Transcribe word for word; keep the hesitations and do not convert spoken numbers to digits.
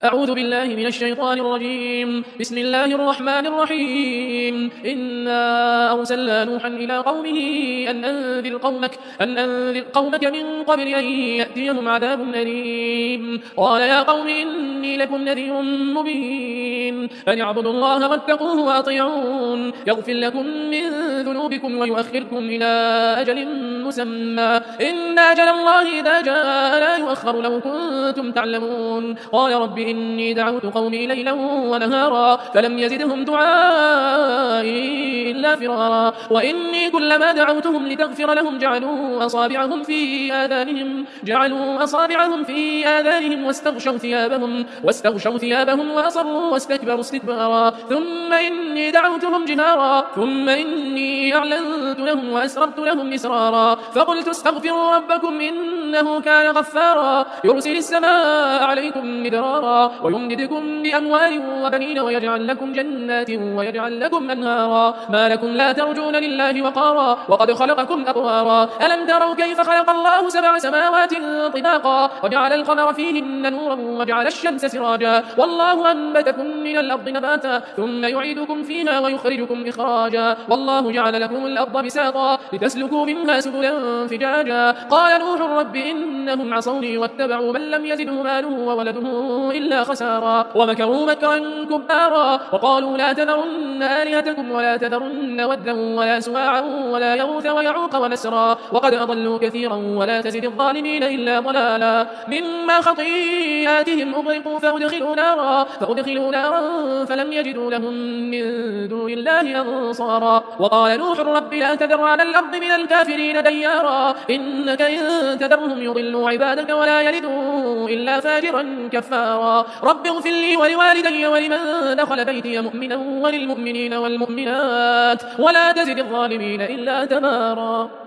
أعوذ بالله من الشيطان الرجيم. بسم الله الرحمن الرحيم. إنا أرسلنا نوحا إلى قومه أن أنذر قومك, أن أنذر قومك من قبل أن يأتيهم عذاب أليم. قال يا قوم إني لكم نذير مبين أن اعبدوا الله واتقوه وأطيعون يغفر لكم من ذنوبكم ويؤخركم إلى أجل مسمى إن أجل الله إذا جاء لا يؤخر لو كنتم تعلمون. قال رب إني دعوت قومي ليلا ونهارا فلم يزدهم دعائي إلا فرارا وإني كلما دعوتهم لتغفر لهم جعلوا أصابعهم في آذانهم جعلوا أصابعهم في آذانهم واستغشوا ثيابهم واستغشوا ثيابهم وأصروا واستكبروا استكبارا ثم إني دعوتهم جهارا ثم إني أعلنت لهم وأسررت لهم إسرارا فقلت استغفروا ربكم إنه كان غفارا يرسل السماء عليكم مدرارا ويمددكم بأموال وبنين ويجعل لكم جنات ويجعل لكم أنهارا ما لكم لا ترجون لله وقارا وقد خلقكم أطوارا ألم تروا كيف خلق الله سبع سماوات طباقا وجعل القمر فيهن نورا وجعل الشمس سراجا والله أنبتكم من الأرض نباتا ثم يعيدكم فيها ويخرجكم إخراجا والله جعل لكم الأرض بساطا لتسلكوا منها سبلا فجاجا. قال نوح رب إنهم عصوني واتبعوا من لم يزده ماله وولده إلا خسارا ومكروا مكرا كبارا وقالوا لا تذرن آلهتكم ولا تذرن ودا ولا سواعا ولا يغوث ويعوق ونسرا وقد أضلوا كثيرا ولا تزد الظالمين إلا ضلالا مما خطيئاتهم أغرقوا فأدخلوا نارا, فأدخلوا نارا فلم يجدوا لهم من دون الله أنصارا. وقال نوح رب لا تذر على الأرض من الكافرين ديارا إنك إن تذرهم يضلوا عبادك ولا يلدوا إلا فاجرا كفارا. رب اغفر لي ولوالدي ولمن دخل بيتي مؤمنا وللمؤمنين والمؤمنات ولا تزد الظالمين إلا تبارا.